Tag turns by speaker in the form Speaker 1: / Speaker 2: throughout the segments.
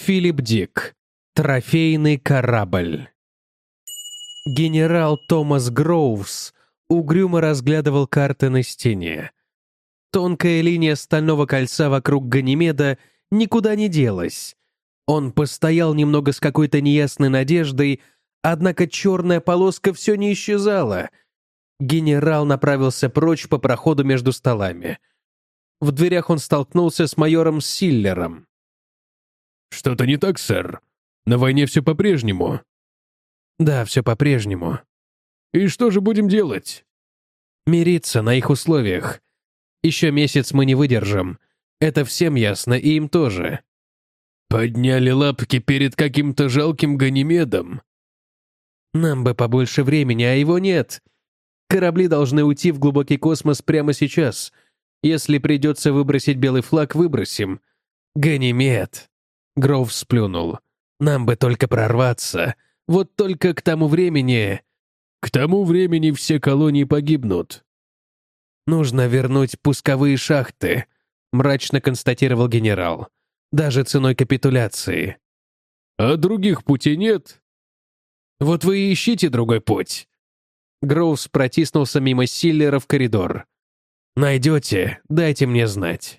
Speaker 1: Филипп Дик. Трофейный корабль. Генерал Томас Гроувс угрюмо разглядывал карты на стене. Тонкая линия стального кольца вокруг Ганимеда никуда не делась. Он постоял немного с какой-то неясной надеждой, однако черная полоска все не исчезала. Генерал направился прочь по проходу между столами. В дверях он столкнулся с майором Силлером.
Speaker 2: «Что-то не так, сэр? На войне все по-прежнему?»
Speaker 1: «Да, все по-прежнему».
Speaker 2: «И что же будем делать?»
Speaker 1: «Мириться на их условиях. Еще месяц мы не выдержим. Это всем ясно, и им тоже».
Speaker 2: «Подняли лапки перед каким-то жалким Ганимедом?»
Speaker 1: «Нам бы побольше времени, а его нет. Корабли должны уйти в глубокий космос прямо сейчас. Если придется выбросить белый флаг, выбросим. Ганимед!» Гроув сплюнул. «Нам бы только прорваться. Вот только к тому времени...»
Speaker 2: «К тому времени все колонии погибнут».
Speaker 1: «Нужно вернуть пусковые шахты», — мрачно констатировал генерал. «Даже ценой капитуляции».
Speaker 2: «А других путей нет?»
Speaker 1: «Вот вы и ищите другой путь». Гроувс протиснулся мимо Силлера в коридор. «Найдете, дайте мне знать».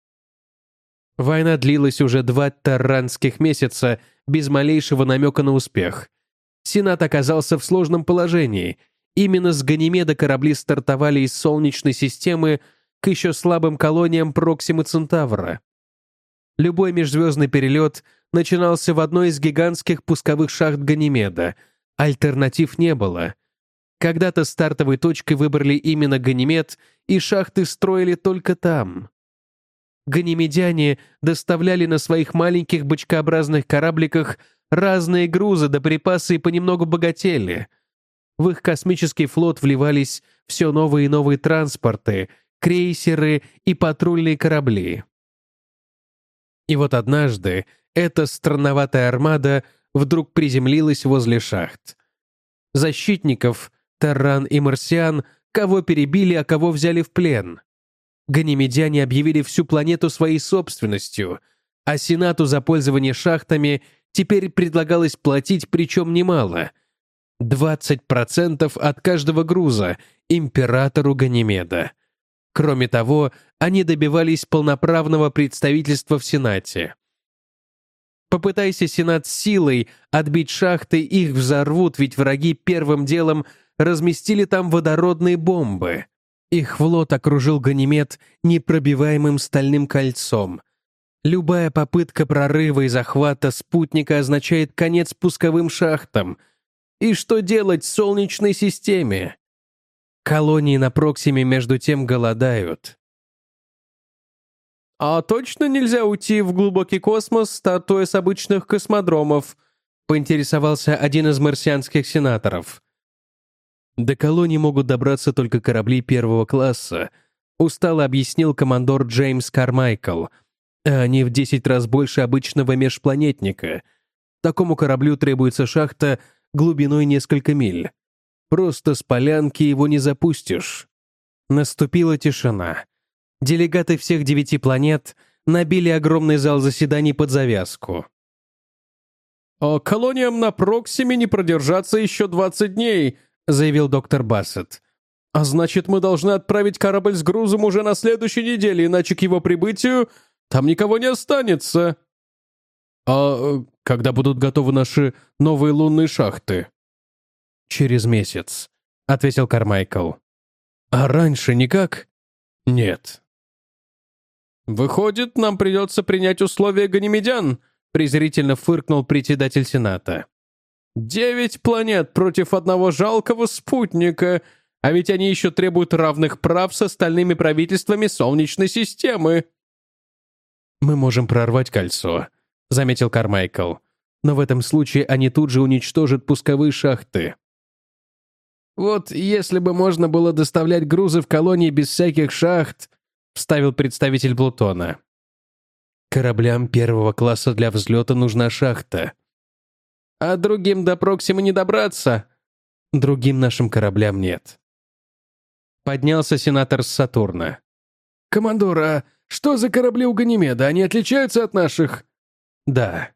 Speaker 1: Война длилась уже 2 тарранских месяца без малейшего намека на успех. Сенат оказался в сложном положении. Именно с Ганимеда корабли стартовали из Солнечной системы к еще слабым колониям Проксимы Центавра. Любой межзвездный перелет начинался в одной из гигантских пусковых шахт Ганимеда. Альтернатив не было. Когда-то стартовой точкой выбрали именно Ганимед, и шахты строили только там. Ганимедяне доставляли на своих маленьких бочкообразных корабликах разные грузы да припасы и понемногу богатели. В их космический флот вливались все новые и новые транспорты, крейсеры и патрульные корабли. И вот однажды эта странноватая армада вдруг приземлилась возле шахт. Защитников, тарран и марсиан, кого перебили, а кого взяли в плен. Ганимедяне объявили всю планету своей собственностью, а Сенату за пользование шахтами теперь предлагалось платить, причем немало. 20% от каждого груза императору Ганимеда. Кроме того, они добивались полноправного представительства в Сенате. Попытайся Сенат силой отбить шахты, их взорвут, ведь враги первым делом разместили там водородные бомбы. Их флот окружил Ганимед непробиваемым стальным кольцом. Любая попытка прорыва и захвата спутника означает конец пусковым шахтам. И что делать с Солнечной системе? Колонии на Проксиме между тем голодают. «А точно нельзя уйти в глубокий космос, стартуя с обычных космодромов?» — поинтересовался один из марсианских сенаторов. «До колонии могут добраться только корабли первого класса», — устало объяснил командор Джеймс Кармайкл. «А они в 10 раз больше обычного межпланетника. Такому кораблю требуется шахта глубиной несколько миль. Просто с полянки его не запустишь». Наступила тишина. Делегаты всех 9 планет набили огромный зал заседаний под завязку.
Speaker 2: «А колониям на Проксиме не продержаться еще 20 дней», — заявил доктор Бассет. «А значит, мы должны отправить корабль с грузом уже на следующей неделе, иначе к его прибытию там никого не останется».
Speaker 1: «А когда будут готовы наши новые лунные шахты?» «Через месяц», — ответил Кармайкл. «А раньше никак?» «Нет».
Speaker 2: «Выходит, нам придется принять условия ганимедян», — презрительно фыркнул председатель Сената. 9 планет против одного жалкого спутника, а ведь они еще требуют равных прав с остальными правительствами Солнечной системы».
Speaker 1: «Мы можем прорвать кольцо», — заметил Кармайкл. «Но в этом случае они тут же уничтожат пусковые шахты».
Speaker 2: «Вот если бы можно было доставлять грузы в колонии без всяких шахт», — вставил представитель Плутона.
Speaker 1: «Кораблям первого класса для взлета нужна шахта».
Speaker 2: «А другим до Проксимы не добраться?»
Speaker 1: «Другим нашим кораблям нет».
Speaker 2: Поднялся сенатор с Сатурна. «Командор, а что за корабли у Ганимеда? Они отличаются от наших?»
Speaker 1: «Да».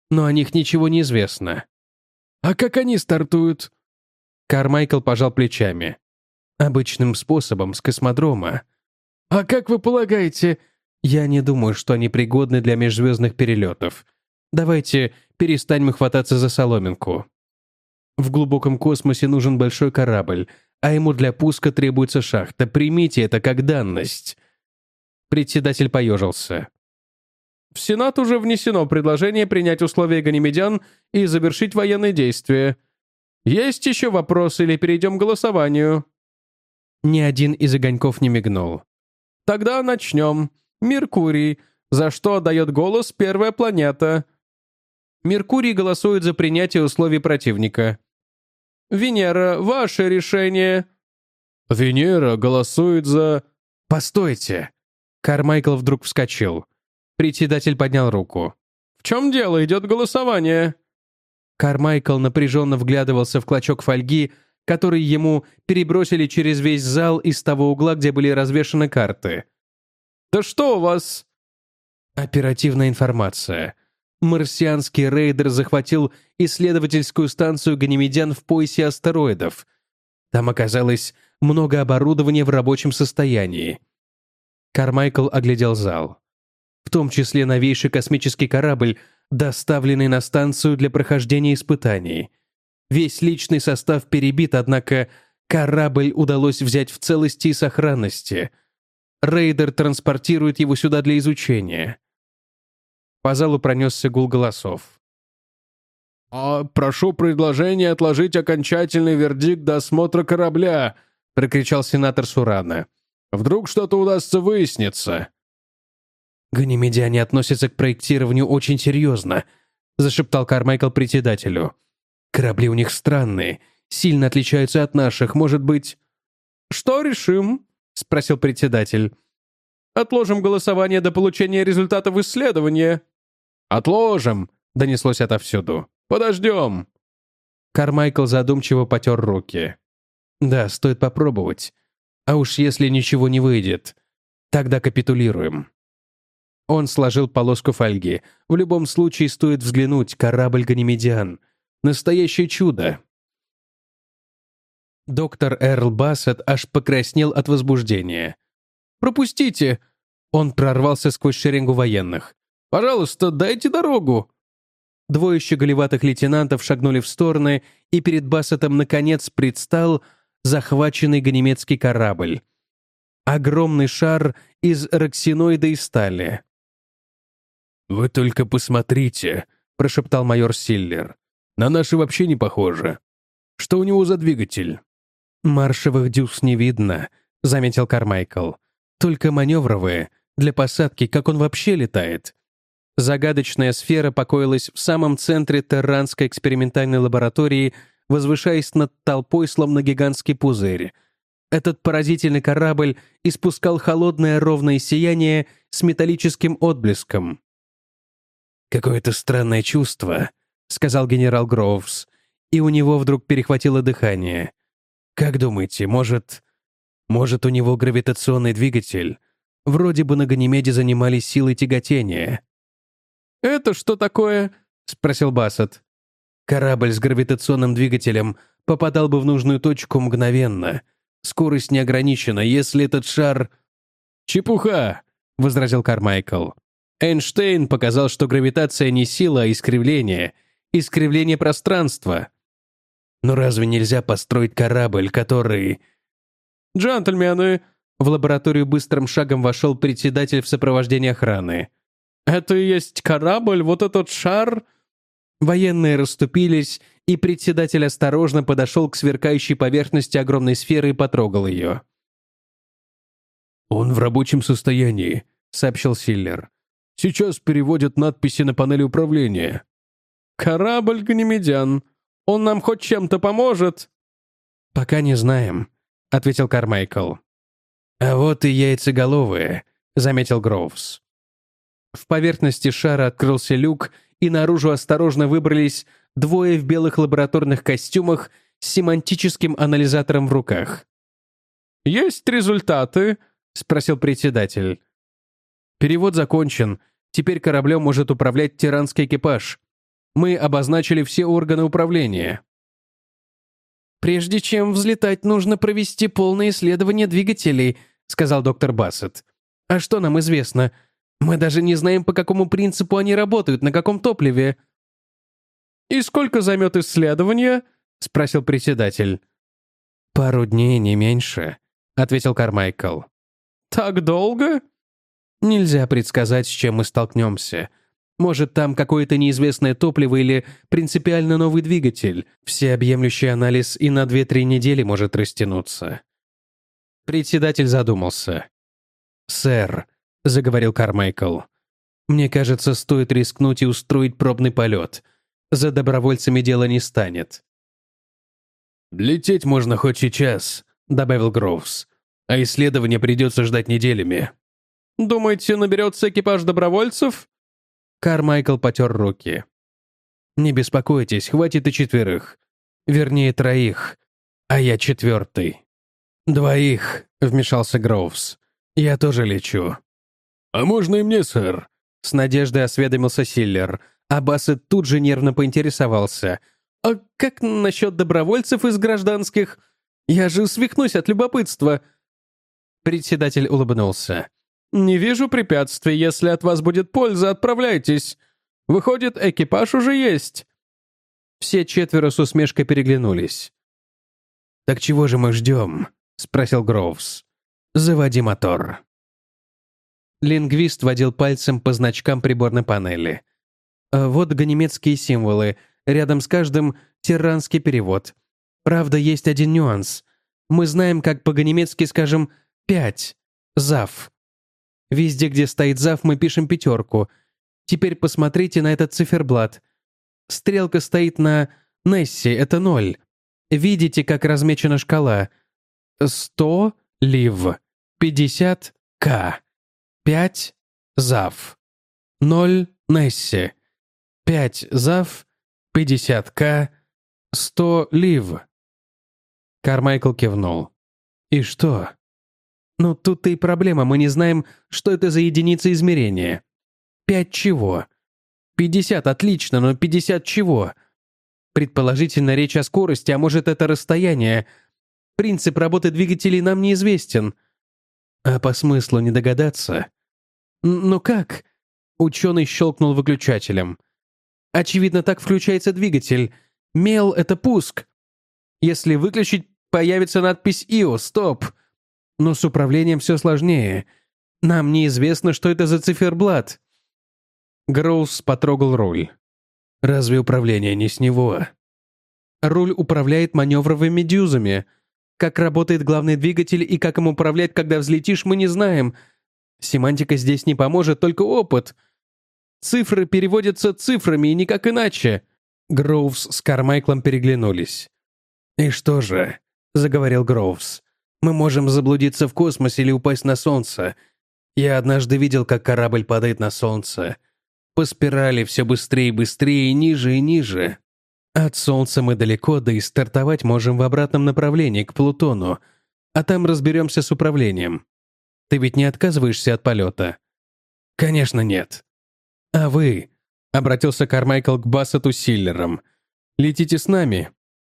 Speaker 1: но о них ничего не известно».
Speaker 2: «А как они стартуют?»
Speaker 1: Кармайкл пожал плечами. «Обычным способом, с космодрома».
Speaker 2: «А как вы полагаете?»
Speaker 1: «Я не думаю, что они пригодны для межзвездных перелетов. Давайте перестанем хвататься за соломинку. В глубоком космосе нужен большой корабль, а ему для пуска требуется шахта. Примите это как данность». Председатель поежился.
Speaker 2: В Сенат уже внесено предложение принять условия ганимедян и завершить военные действия. Есть еще вопросы или перейдем к голосованию?»
Speaker 1: Ни один из огоньков не мигнул.
Speaker 2: «Тогда начнем. Меркурий. За что отдает голос первая планета?»
Speaker 1: Меркурий голосует за принятие условий противника.
Speaker 2: «Венера. Ваше решение».
Speaker 1: «Венера голосует за...» «Постойте!» Кармайкл вдруг вскочил. Председатель поднял руку.
Speaker 2: «В чем дело? Идет голосование».
Speaker 1: Кармайкл напряженно вглядывался в клочок фольги, который ему перебросили через весь зал из того угла, где были развешаны карты.
Speaker 2: «Да что у вас?»
Speaker 1: Оперативная информация. Марсианский рейдер захватил исследовательскую станцию ганимедян в поясе астероидов. Там оказалось много оборудования в рабочем состоянии. Кармайкл оглядел зал. В том числе новейший космический корабль, доставленный на станцию для прохождения испытаний. Весь личный состав перебит, однако корабль удалось взять в целости и сохранности. Рейдер транспортирует его сюда для изучения. По залу пронесся гул голосов.
Speaker 2: «Прошу предложение отложить окончательный вердикт до осмотра корабля», прокричал сенатор Сурана. «Вдруг что-то удастся выясниться».
Speaker 1: «Ганимедяне относятся к проектированию очень серьезно», зашептал Кармайкл председателю. «Корабли у них странные, сильно отличаются от наших, может быть...»
Speaker 2: «Что решим?» — спросил председатель. «Отложим голосование до получения результатов исследования». «Отложим», — донеслось отовсюду. «Подождем».
Speaker 1: Кармайкл задумчиво потер руки. «Да, стоит попробовать. А уж если ничего не выйдет, тогда капитулируем». Он сложил полоску фольги. В любом случае стоит взглянуть. Корабль ганимедян. Настоящее чудо. Доктор Эрл Бассет аж покраснел от возбуждения.
Speaker 2: «Пропустите!»
Speaker 1: Он прорвался сквозь шеренгу военных.
Speaker 2: «Пожалуйста, дайте дорогу!»
Speaker 1: Двое щеголеватых лейтенантов шагнули в стороны, и перед Бассетом наконец предстал захваченный ганимедский корабль. Огромный шар из роксиноида и стали.
Speaker 2: «Вы только посмотрите», — прошептал майор Силлер. «На наши вообще не похоже. Что у него за двигатель?»
Speaker 1: «Маршевых дюз не видно», — заметил Кармайкл. «Только маневровые, для посадки, как он вообще летает». Загадочная сфера покоилась в самом центре Терранской экспериментальной лаборатории, возвышаясь над толпой, словно гигантский пузырь. Этот поразительный корабль испускал холодное ровное сияние с металлическим отблеском. «Какое-то странное чувство», — сказал генерал Гроувс, и у него вдруг перехватило дыхание. «Как думаете, может, у него гравитационный двигатель? Вроде бы на Ганимеде занимались силой тяготения».
Speaker 2: «Это что такое?» — спросил Бассет.
Speaker 1: «Корабль с гравитационным двигателем попадал бы в нужную точку мгновенно. Скорость не ограничена, если этот шар...»
Speaker 2: «Чепуха!» — возразил Кармайкл.
Speaker 1: Эйнштейн показал, что гравитация не сила, а искривление. Искривление пространства. Но разве нельзя построить корабль, который...
Speaker 2: «Джентльмены!»
Speaker 1: В лабораторию быстрым шагом вошел председатель в сопровождении охраны.
Speaker 2: «Это и есть корабль, вот этот шар?»
Speaker 1: Военные расступились, и председатель осторожно подошел к сверкающей поверхности огромной сферы и потрогал ее.
Speaker 2: «Он в рабочем состоянии», — сообщил Силлер. «Сейчас переводят надписи на панели управления». «Корабль Ганимедян. Он нам хоть чем-то поможет?»
Speaker 1: «Пока не знаем», — ответил Кармайкл. «А вот и яйцеголовые», — заметил Гроувс. В поверхности шара открылся люк, и наружу осторожно выбрались двое в белых лабораторных костюмах с семантическим анализатором в руках.
Speaker 2: «Есть результаты?» — спросил председатель.
Speaker 1: «Перевод закончен. Теперь кораблем может управлять тиранский экипаж». Мы обозначили все органы управления.
Speaker 2: «Прежде чем взлетать, нужно провести полное исследование двигателей», — сказал доктор Бассет. «А что нам известно? Мы даже не знаем, по какому принципу они работают, на каком топливе».
Speaker 1: «И сколько займет исследование?» — спросил председатель.
Speaker 2: «Пару дней, не меньше», — ответил Кармайкл.
Speaker 1: «Так долго?»
Speaker 2: «Нельзя предсказать, с чем мы столкнемся. Может, там какое-то неизвестное топливо или принципиально новый двигатель. Всеобъемлющий анализ и на 2-3 недели может растянуться». Председатель задумался. «Сэр», — заговорил Кармайкл, — «мне кажется, стоит рискнуть и устроить пробный полет. За добровольцами дело не станет».
Speaker 1: «Лететь можно хоть сейчас», — добавил Гроувс. «А исследование придется ждать неделями». «Думаете, наберется экипаж добровольцев?»
Speaker 2: Кармайкл потер руки. «Не беспокойтесь, хватит и 4. Вернее, 3. А я 4. 2, — вмешался Гроувс. «Я тоже лечу».
Speaker 1: «А можно и мне, сэр?»
Speaker 2: С надеждой осведомился Силлер, а Бассет тут же нервно поинтересовался. «А как насчет добровольцев из гражданских? Я же свихнусь от любопытства». Председатель улыбнулся.
Speaker 1: «Не вижу препятствий. Если от вас будет польза, отправляйтесь. Выходит, экипаж уже есть».
Speaker 2: Все 4 с усмешкой переглянулись. «Так чего же мы ждем?» — спросил Гроувс. «Заводи мотор». Лингвист водил пальцем по значкам приборной панели. Вот ганимедские символы. Рядом с каждым тиранский перевод. Правда, есть один нюанс. Мы знаем, как по-ганимедски скажем «5». «Зав». Везде, где стоит «зав», мы пишем 5. Теперь посмотрите на этот циферблат. Стрелка стоит на Нессе, это 0. Видите, как размечена шкала? 100 — лив, 50 — к, 5 — зав, 0 — Нессе, 5 — зав, 50 — к, 100 — лив. Кармайкл кивнул. «И что?» «Ну, тут-то и проблема, мы не знаем, что это за единица измерения. 5 чего? 50 отлично, но 50 чего? Предположительно, речь о скорости, а может, это расстояние. Принцип работы двигателей нам неизвестен. А по смыслу не догадаться?» «Ну как?» Ученый щелкнул выключателем. «Очевидно, так включается двигатель. Мел — это пуск. Если выключить, появится надпись «ИО», «Стоп». Но с управлением все сложнее. Нам неизвестно, что это за циферблат». Гроувс потрогал руль. «Разве управление не с него?» «Руль управляет маневровыми дюзами. Как работает главный двигатель и как им управлять, когда взлетишь, мы не знаем. Семантика здесь не поможет, только опыт. Цифры переводятся цифрами и никак иначе». Гроувс с Кармайклом переглянулись. «И что же?» — заговорил Гроувс. «Мы можем заблудиться в космосе или упасть на Солнце. Я однажды видел, как корабль падает на Солнце. По спирали все быстрее и быстрее, ниже и ниже. От Солнца мы далеко, да и стартовать можем в обратном направлении, к Плутону. А там разберемся с управлением. Ты ведь не отказываешься от полета?» «Конечно нет». «А вы?» — обратился Кармайкл к Бассету Силлером. «Летите с нами?»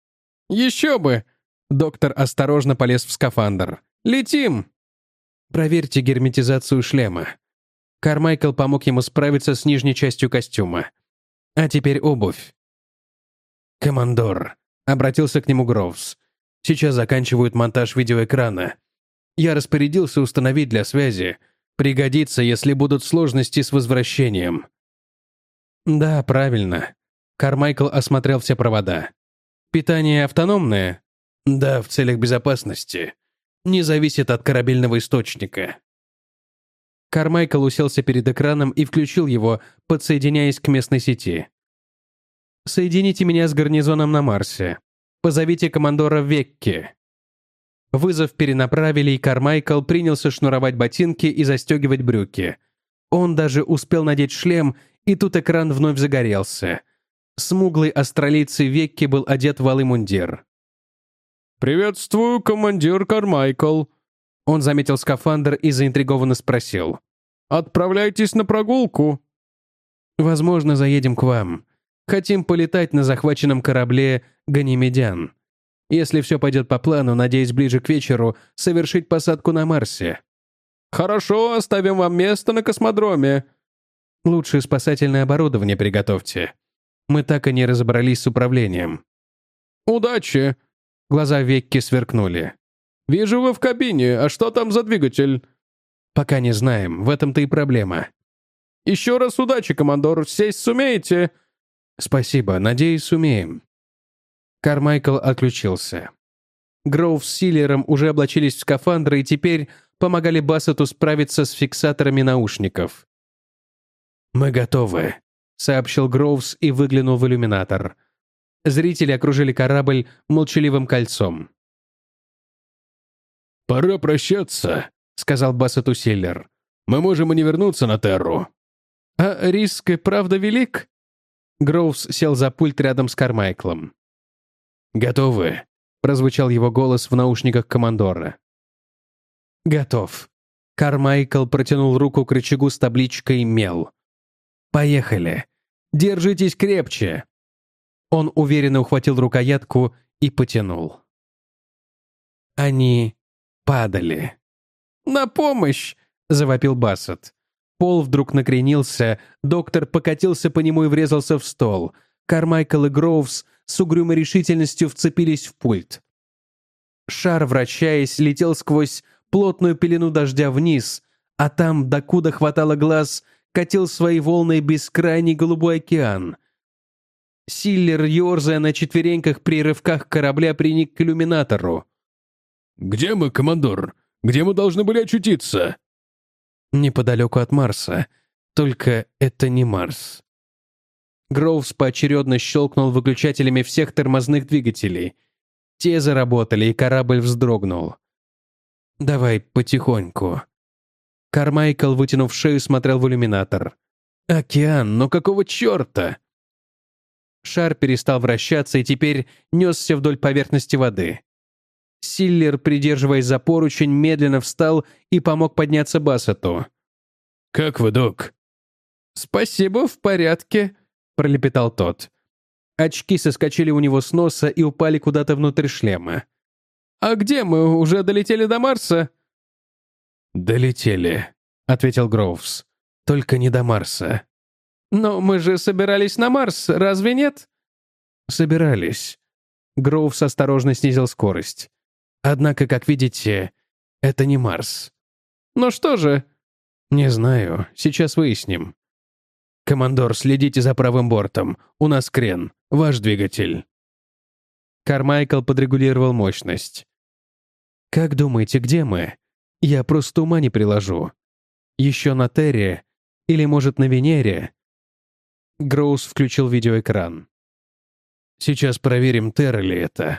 Speaker 1: «Еще бы!» Доктор осторожно полез в скафандр. «Летим!»
Speaker 2: «Проверьте герметизацию шлема». Кармайкл помог ему справиться с нижней частью костюма. «А теперь обувь». «Командор», — обратился к нему Гроувс. «Сейчас заканчивают монтаж видеоэкрана. Я распорядился установить для связи. Пригодится, если будут сложности с возвращением». «Да, правильно». Кармайкл осмотрел все провода. «Питание автономное?» «Да, в целях безопасности. Не зависит от корабельного источника». Кармайкл уселся перед экраном и включил его, подсоединяясь к местной сети. «Соедините меня с гарнизоном на Марсе. Позовите командора Векки». Вызов перенаправили, и Кармайкл принялся шнуровать ботинки и застегивать брюки. Он даже успел надеть шлем, и тут экран вновь загорелся. Смуглый австралийцы Векки был одет в алый мундир.
Speaker 1: «Приветствую, командир Кармайкл».
Speaker 2: Он заметил скафандр и заинтригованно спросил.
Speaker 1: «Отправляйтесь на прогулку».
Speaker 2: «Возможно, заедем к вам.
Speaker 1: Хотим полетать на захваченном корабле «Ганимедян». Если все пойдет по плану, надеюсь, ближе к вечеру совершить посадку на Марсе.
Speaker 2: Хорошо, оставим вам место на космодроме.
Speaker 1: Лучше спасательное оборудование приготовьте. Мы так и не разобрались с управлением.
Speaker 2: Удачи.
Speaker 1: Глаза Векки сверкнули.
Speaker 2: Вижу, вы в кабине. А что там за двигатель?
Speaker 1: Пока не знаем, в этом-то и проблема.
Speaker 2: Еще раз удачи, командор. Сесть сумеете?
Speaker 1: Спасибо, надеюсь, сумеем. Кармайкл отключился. Гроув с Силлером уже облачились в скафандры и теперь помогали Бассету справиться с фиксаторами наушников. «Мы готовы», — сообщил Гроувс и выглянул в иллюминатор. Зрители окружили корабль молчаливым кольцом.
Speaker 2: «Пора прощаться», —
Speaker 1: сказал Бассету Силлер.
Speaker 2: «Мы можем и не вернуться на Терру».
Speaker 1: «А риск и правда велик?» Гроувс сел за пульт рядом с Кармайклом. «Готовы?» — прозвучал его голос в наушниках командора. «Готов». Кармайкл протянул руку к рычагу с табличкой «Мел». «Поехали. Держитесь крепче». Он уверенно ухватил рукоятку и потянул. Они падали.
Speaker 2: «На помощь!»
Speaker 1: — завопил Бассет. Пол вдруг накренился, доктор покатился по нему и врезался в стол. Кармайкл и Гроувс с угрюмой решительностью вцепились в пульт. Шар, вращаясь, летел сквозь плотную пелену дождя вниз, а там, докуда хватало глаз, катил свои волны бескрайний голубой океан. Силлер, ерзая на четвереньках при рывках корабля, приник к иллюминатору.
Speaker 2: «Где мы, командор? Где мы должны были очутиться?»
Speaker 1: «Неподалеку от Марса. Только это не Марс». Гроувс поочередно щелкнул выключателями всех тормозных двигателей. Те заработали, и корабль вздрогнул. «Давай потихоньку». Кармайкл, вытянув шею, смотрел в иллюминатор. «Океан, но какого черта?» Шар перестал вращаться и теперь несся вдоль поверхности воды. Силлер, придерживаясь за поручень, медленно встал и помог подняться Бассету.
Speaker 2: «Как вы, док?»
Speaker 1: «Спасибо, в порядке», — пролепетал тот. Очки соскочили у него с носа и упали куда-то внутрь шлема. «А где мы? Уже долетели до Марса?»
Speaker 2: «Долетели»,
Speaker 1: — ответил Гроувс. «Только не до Марса». «Но мы же собирались на Марс, разве нет?» «Собирались». Гроувс осторожно снизил скорость. «Однако, как видите, это не Марс». «Но что же?» «Не знаю. Сейчас выясним». «Командор, следите за правым бортом. У нас крен. Ваш двигатель». Кармайкл подрегулировал мощность. «Как думаете, где мы? Я просто ума не приложу. Еще на Терре? Или, может, на Венере?» Гроус включил видеоэкран. «Сейчас проверим, Терра ли это».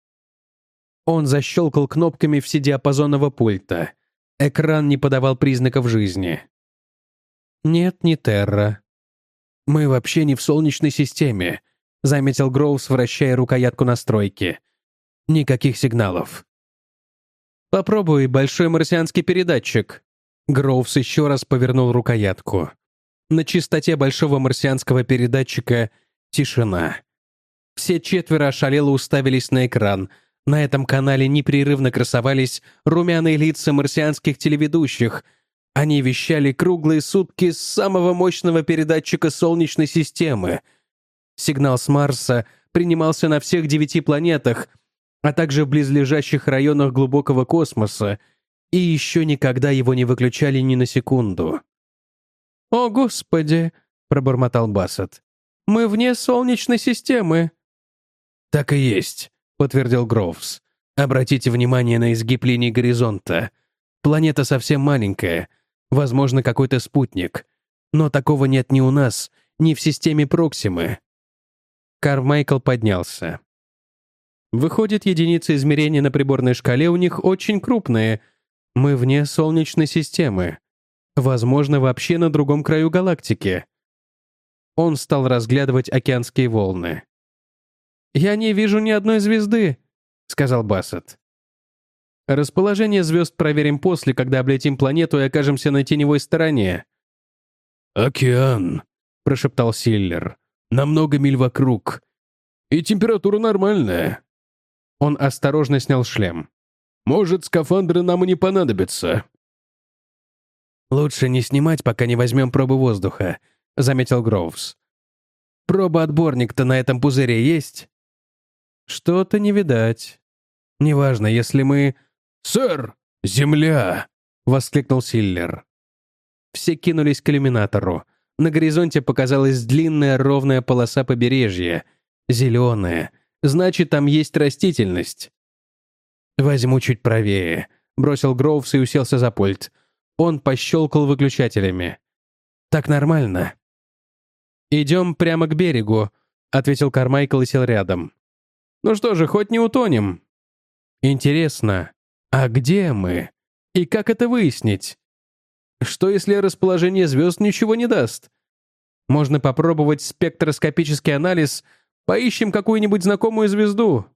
Speaker 1: Он защелкал кнопками вседиапазонного пульта. Экран не подавал признаков жизни. «Нет, не Терра». «Мы вообще не в Солнечной системе», — заметил Гроувс, вращая рукоятку настройки. «Никаких сигналов». «Попробуй большой марсианский передатчик». Гроувс еще раз повернул рукоятку. На частоте большого марсианского передатчика тишина. Все четверо ошалело уставились на экран. На этом канале непрерывно красовались румяные лица марсианских телеведущих. Они вещали круглые сутки с самого мощного передатчика Солнечной системы. Сигнал с Марса принимался на всех 9 планетах, а также в близлежащих районах глубокого космоса, и еще никогда его не выключали ни на секунду. «О, Господи!» — пробормотал Бассет. «Мы вне Солнечной системы». «Так и есть», — подтвердил Гроувс. «Обратите внимание на изгиб линии горизонта. Планета совсем маленькая, возможно, какой-то спутник. Но такого нет ни у нас, ни в системе Проксимы». Кармайкл поднялся. «Выходит, единицы измерения на приборной шкале у них очень крупные. Мы вне Солнечной системы. Возможно, вообще на другом краю галактики». Он стал разглядывать океанские волны. «Я не вижу ни одной звезды», — сказал Бассет. «Расположение звезд проверим после, когда облетим планету и окажемся на теневой стороне».
Speaker 2: «Океан»,
Speaker 1: — прошептал Силлер.
Speaker 2: На много миль вокруг. И температура нормальная». Он осторожно снял шлем. «Может, скафандры нам и не понадобятся».
Speaker 1: «Лучше не снимать, пока не возьмем пробы воздуха», — заметил Гроувс. «Проба-отборник-то на этом пузыре есть?» «Что-то не видать. Неважно, если мы...»
Speaker 2: «Сэр, земля!»
Speaker 1: — воскликнул Силлер. Все кинулись к иллюминатору. На горизонте показалась длинная ровная полоса побережья. Зеленая. Значит, там есть растительность. «Возьму чуть правее», — бросил Гроувс и уселся за пульт. Он пощелкал выключателями. «Так нормально». «Идем прямо к берегу», — ответил Кармайкл и сел рядом. «Ну что же, хоть не утонем». «Интересно, а где мы? И как это выяснить? Что, если расположение звезд ничего не даст? Можно попробовать спектроскопический анализ, поищем какую-нибудь знакомую звезду».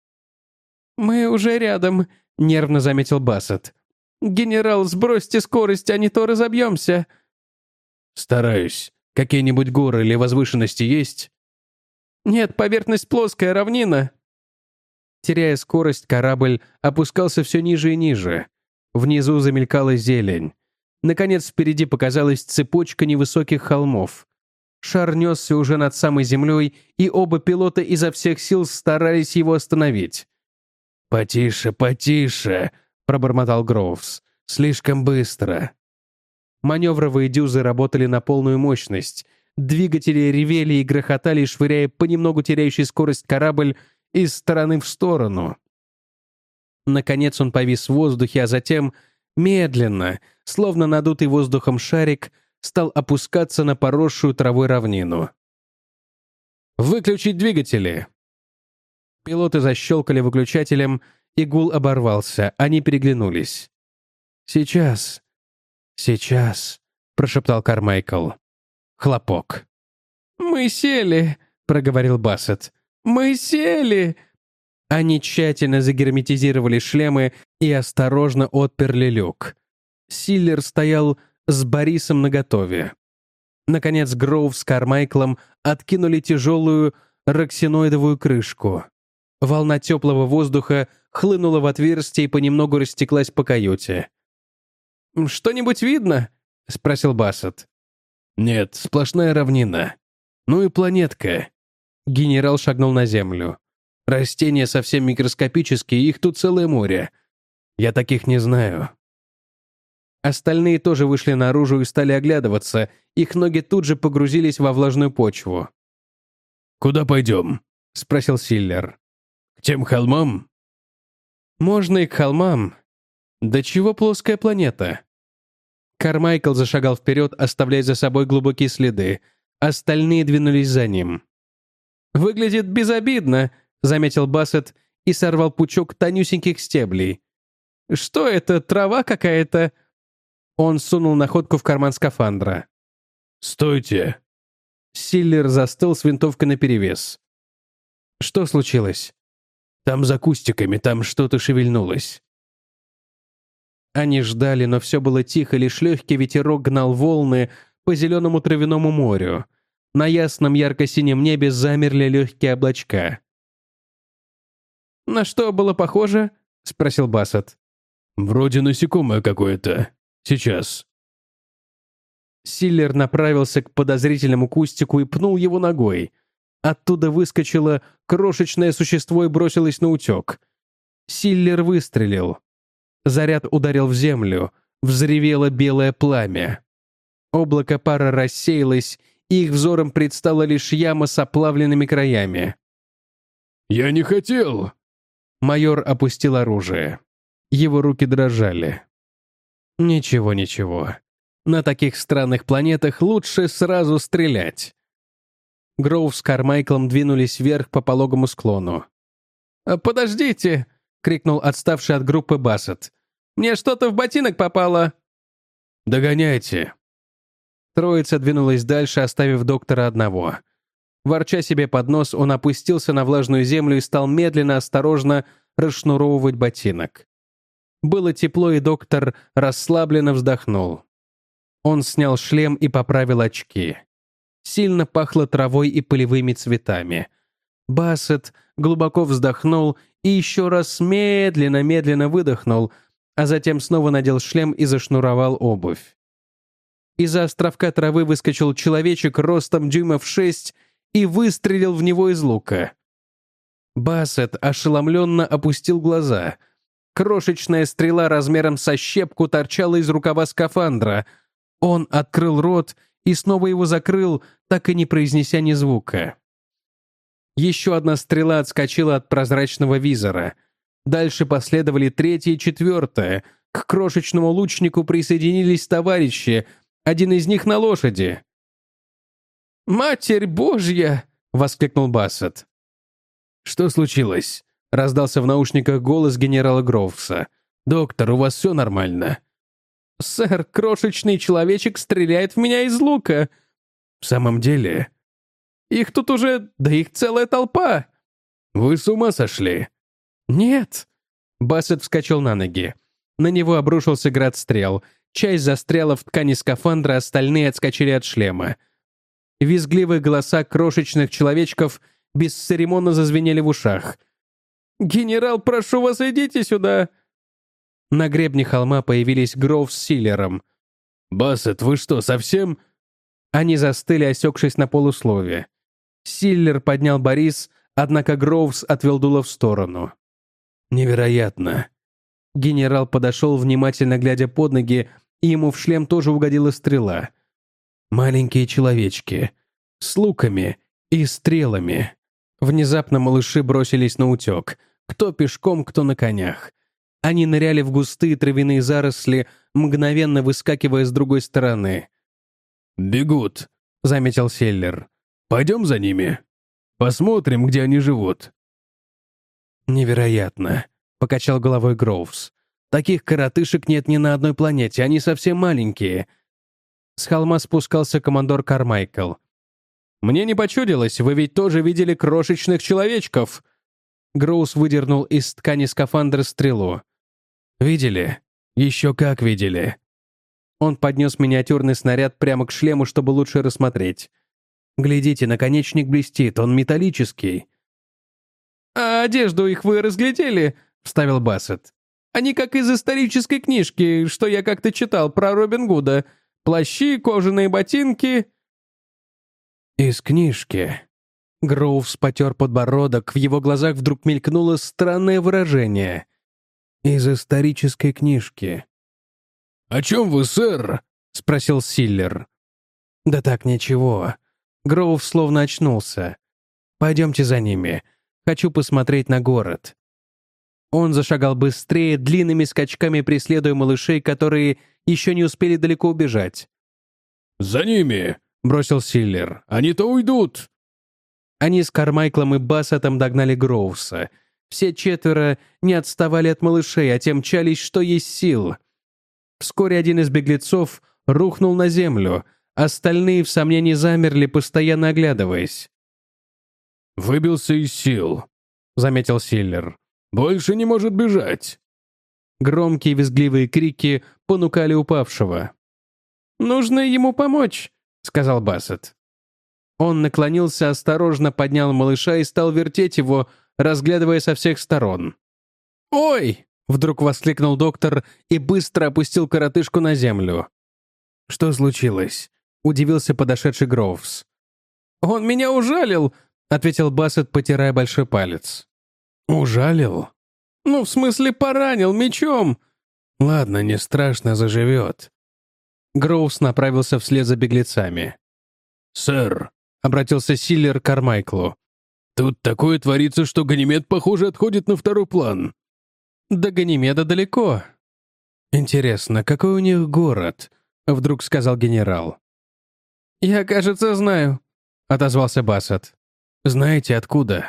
Speaker 1: «Мы уже рядом», — нервно заметил Бассет. «Генерал, сбросьте скорость, а не то разобьемся».
Speaker 2: «Стараюсь. Какие-нибудь горы или возвышенности есть?»
Speaker 1: «Нет, поверхность плоская, равнина». Теряя скорость, корабль опускался все ниже и ниже. Внизу замелькала зелень. Наконец, впереди показалась цепочка невысоких холмов. Шар несся уже над самой землей, и оба пилота изо всех сил старались его остановить.
Speaker 2: «Потише, потише», — пробормотал Гроувс. «Слишком быстро».
Speaker 1: Маневровые дюзы работали на полную мощность. Двигатели ревели и грохотали, швыряя понемногу теряющий скорость корабль из стороны в сторону. Наконец он повис в воздухе, а затем, медленно, словно надутый воздухом шарик, стал опускаться на поросшую травой равнину. «Выключить двигатели!» Пилоты защелкали выключателем, и гул оборвался, они переглянулись. «Сейчас, сейчас», — прошептал Кармайкл. Хлопок. «Мы сели», — проговорил Бассет. «Мы сели!» Они тщательно загерметизировали шлемы и осторожно отперли люк. Силлер стоял с Борисом наготове. Наконец Гроув с Кармайклом откинули тяжелую роксиноидовую крышку. Волна теплого воздуха хлынула в отверстие и понемногу растеклась по каюте. «Что-нибудь видно?» — спросил Бассет.
Speaker 2: «Нет, сплошная равнина. Ну и планетка».
Speaker 1: Генерал шагнул на землю. «Растения совсем микроскопические, их тут целое море. Я таких не знаю». Остальные тоже вышли наружу и стали оглядываться, их ноги тут же погрузились во влажную почву.
Speaker 2: «Куда пойдем?»
Speaker 1: — спросил Силлер.
Speaker 2: «К тем холмам?»
Speaker 1: «Можно и к холмам. Да чего плоская планета?» Кармайкл зашагал вперед, оставляя за собой глубокие следы. Остальные двинулись за ним. «Выглядит безобидно», — заметил Бассет и сорвал пучок тонюсеньких стеблей. «Что это, трава какая-то?» Он сунул находку в карман скафандра.
Speaker 2: «Стойте!»
Speaker 1: Силлер застыл с винтовкой наперевес. «Что случилось?»
Speaker 2: «Там за кустиками, там что-то шевельнулось».
Speaker 1: Они ждали, но все было тихо, лишь легкий ветерок гнал волны по зеленому травяному морю. На ясном ярко-синем небе замерли легкие облачка. «На что было похоже?» — спросил Бассет.
Speaker 2: «Вроде насекомое какое-то. Сейчас».
Speaker 1: Силлер направился к подозрительному кустику и пнул его ногой. Оттуда выскочило крошечное существо и бросилось на утек. Силлер выстрелил. Заряд ударил в землю, взревело белое пламя. Облако пара рассеялось, и их взором предстала лишь яма с оплавленными краями.
Speaker 2: «Я не хотел!»
Speaker 1: Майор опустил оружие. Его руки дрожали. «Ничего, ничего. На таких странных планетах лучше сразу стрелять». Гроув с Кармайклом двинулись вверх по пологому склону. «Подождите!» — крикнул отставший от группы Бассет. «Мне что-то в ботинок попало!»
Speaker 2: «Догоняйте!»
Speaker 1: Троица двинулась дальше, оставив доктора одного. Ворча себе под нос, он опустился на влажную землю и стал медленно, осторожно расшнуровывать ботинок. Было тепло, и доктор расслабленно вздохнул. Он снял шлем и поправил очки. Сильно пахло травой и полевыми цветами. Бассет глубоко вздохнул и еще раз медленно-медленно выдохнул, а затем снова надел шлем и зашнуровал обувь. Из-за островка травы выскочил человечек ростом дюймов 6 и выстрелил в него из лука. Бассет ошеломленно опустил глаза. Крошечная стрела размером со щепку торчала из рукава скафандра. Он открыл рот и снова его закрыл, так и не произнеся ни звука. Еще одна стрела отскочила от прозрачного визора. Дальше последовали третья и четвертая. К крошечному лучнику присоединились товарищи, один из них на лошади. «Матерь Божья!» — воскликнул Бассет. «Что случилось?» — раздался в наушниках голос генерала Гроувса. «Доктор, у вас все нормально?» «Сэр, крошечный человечек стреляет в меня из лука». «В самом деле?» «Их тут уже... да их целая толпа». «Вы с ума сошли?» «Нет». Бассет вскочил на ноги. На него обрушился град стрел. Часть застряла в ткани скафандра, остальные отскочили от шлема. Визгливые голоса крошечных человечков бесцеремонно зазвенели в ушах. «Генерал, прошу вас, идите сюда!» На гребне холма появились Гроув с Силлером. «Бассет, вы что, совсем...» Они застыли, осекшись на полуслове. Силлер поднял Борис, однако Гроувс отвел дуло в сторону. «Невероятно!» Генерал подошел, внимательно глядя под ноги, и ему в шлем тоже угодила стрела. Маленькие человечки. С луками и стрелами. Внезапно малыши бросились на утек. Кто пешком, кто на конях. Они ныряли в густые травяные заросли, мгновенно выскакивая с другой стороны. «Бегут», — заметил Селлер. «Пойдем за ними. Посмотрим, где они живут». «Невероятно», — покачал головой Гроувс. «Таких коротышек нет ни на одной планете, они совсем маленькие». С холма спускался командор Кармайкл. «Мне не почудилось, вы ведь тоже видели крошечных человечков». Гроувс выдернул из ткани скафандра стрелу. «Видели? Еще как видели». Он поднес миниатюрный снаряд прямо к шлему, чтобы лучше рассмотреть. «Глядите, наконечник блестит, он металлический». «А одежду их вы разглядели?» — вставил Бассет. «Они как из исторической книжки, что я как-то читал про Робин Гуда. Плащи, кожаные ботинки». «Из книжки». Гроувс потер подбородок, в его глазах вдруг мелькнуло странное выражение. «Из исторической книжки». «О чем вы, сэр?» — спросил Силлер. «Да так, ничего». Гроувс словно очнулся. «Пойдемте за ними. Хочу посмотреть на город». Он зашагал быстрее, длинными скачками преследуя малышей, которые еще не успели далеко убежать.
Speaker 2: «За ними!» — бросил Силлер. «Они-то уйдут!»
Speaker 1: Они с Кармайклом и Бассетом догнали Гроувса. Все четверо не отставали от малышей, а те мчались, что есть сил. Вскоре один из беглецов рухнул на землю, остальные в сомнении замерли, постоянно оглядываясь.
Speaker 2: «Выбился из сил», — заметил Силлер. «Больше не может бежать».
Speaker 1: Громкие визгливые крики понукали упавшего. «Нужно ему помочь», — сказал Бассет. Он наклонился, осторожно поднял малыша и стал вертеть его, разглядывая со всех сторон. «Ой!» — вдруг воскликнул доктор и быстро опустил коротышку на землю. «Что случилось?» — удивился подошедший Гроувс. «Он меня ужалил!» — ответил Бассет, потирая большой палец. «Ужалил?» «Ну, в смысле, поранил мечом!» «Ладно, не страшно, заживет». Гроувс направился вслед за беглецами.
Speaker 2: «Сэр»,
Speaker 1: — обратился Силлер к Кармайклу.
Speaker 2: «тут такое творится, что Ганимед, похоже, отходит на второй план».
Speaker 1: «До Ганимеда далеко». «Интересно, какой у них город?» — вдруг сказал генерал. «Я, кажется, знаю», — отозвался Бассет. «Знаете, откуда?»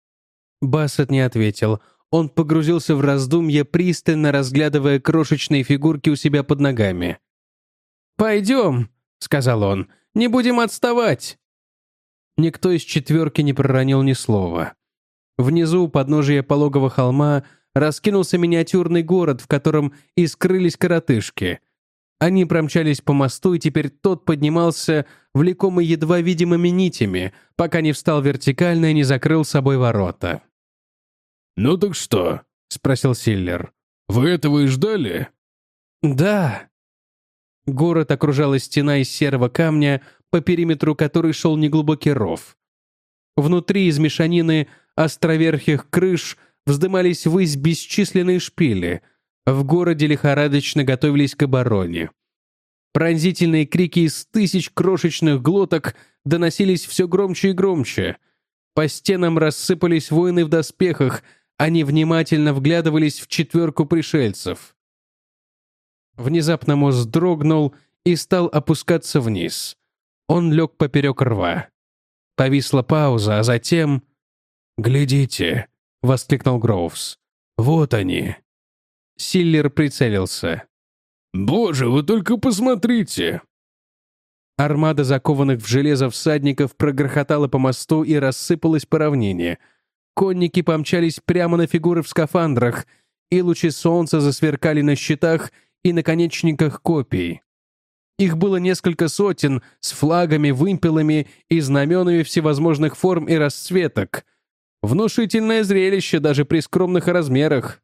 Speaker 1: Бассет не ответил. Он погрузился в раздумья, пристально разглядывая крошечные фигурки у себя под ногами. «Пойдем», — сказал он, — «не будем отставать». Никто из четверки не проронил ни слова. Внизу, у подножия пологого холма, раскинулся миниатюрный город, в котором и скрылись коротышки. Они промчались по мосту, и теперь тот поднимался, влекомый едва видимыми нитями, пока не встал вертикально и не закрыл собой ворота.
Speaker 2: «Ну так что?» — спросил Силлер. «Вы этого и ждали?»
Speaker 1: «Да». Город окружала стена из серого камня, по периметру которой шел неглубокий ров. Внутри из мешанины островерхих крыш вздымались ввысь бесчисленные шпили. В городе лихорадочно готовились к обороне. Пронзительные крики из тысяч крошечных глоток доносились все громче и громче. По стенам рассыпались воины в доспехах, они внимательно вглядывались в четверку пришельцев. Внезапно мост дрогнул и стал опускаться вниз. Он лег поперек рва. Повисла пауза, а затем... «Глядите!» — воскликнул Гроувс. «Вот они!» Силлер прицелился.
Speaker 2: «Боже, вы только посмотрите!»
Speaker 1: Армада закованных в железо всадников прогрохотала по мосту и рассыпалась по равнине. Конники помчались прямо на фигуры в скафандрах, и лучи солнца засверкали на щитах и наконечниках копий. Их было несколько сотен с флагами, вымпелами и знаменами всевозможных форм и расцветок. Внушительное зрелище даже при скромных размерах.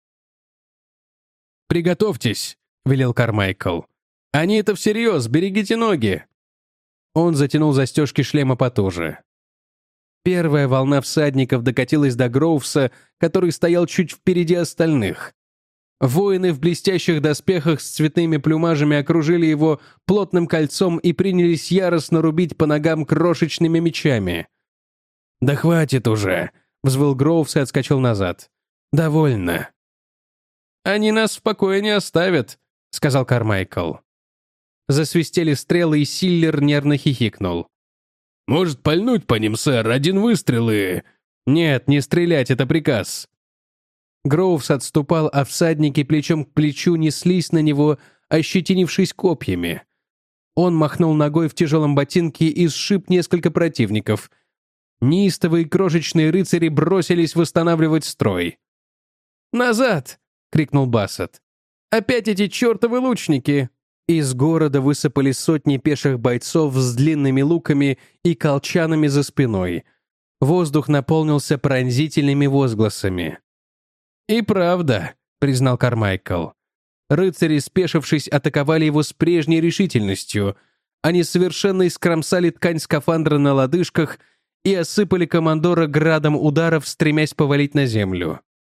Speaker 1: «Приготовьтесь», — велел Кармайкл. «Они это всерьез, берегите ноги». Он затянул застежки шлема потуже. Первая волна всадников докатилась до Гроувса, который стоял чуть впереди остальных. Воины в блестящих доспехах с цветными плюмажами окружили его плотным кольцом и принялись яростно рубить по ногам крошечными мечами. «Да хватит уже!» — взвыл Гроувс и отскочил назад. «Довольно». «Они нас в покое не оставят», — сказал Кармайкл. Засвистели стрелы, и Силлер нервно хихикнул.
Speaker 2: «Может, пальнуть по ним, сэр, один выстрел и...»
Speaker 1: «Нет, не стрелять, это приказ». Гроувс отступал, а всадники плечом к плечу неслись на него, ощетинившись копьями. Он махнул ногой в тяжелом ботинке и сшиб несколько противников. Неистовые крошечные рыцари бросились восстанавливать строй. «Назад!» — крикнул Бассет. «Опять эти чертовы лучники!» Из города высыпали сотни пеших бойцов с длинными луками и колчанами за спиной. Воздух наполнился пронзительными возгласами. «И правда», — признал Кармайкл. Рыцари, спешившись, атаковали его с прежней решительностью. Они совершенно искромсали ткань скафандра на лодыжках и осыпали командора градом ударов, стремясь повалить на землю.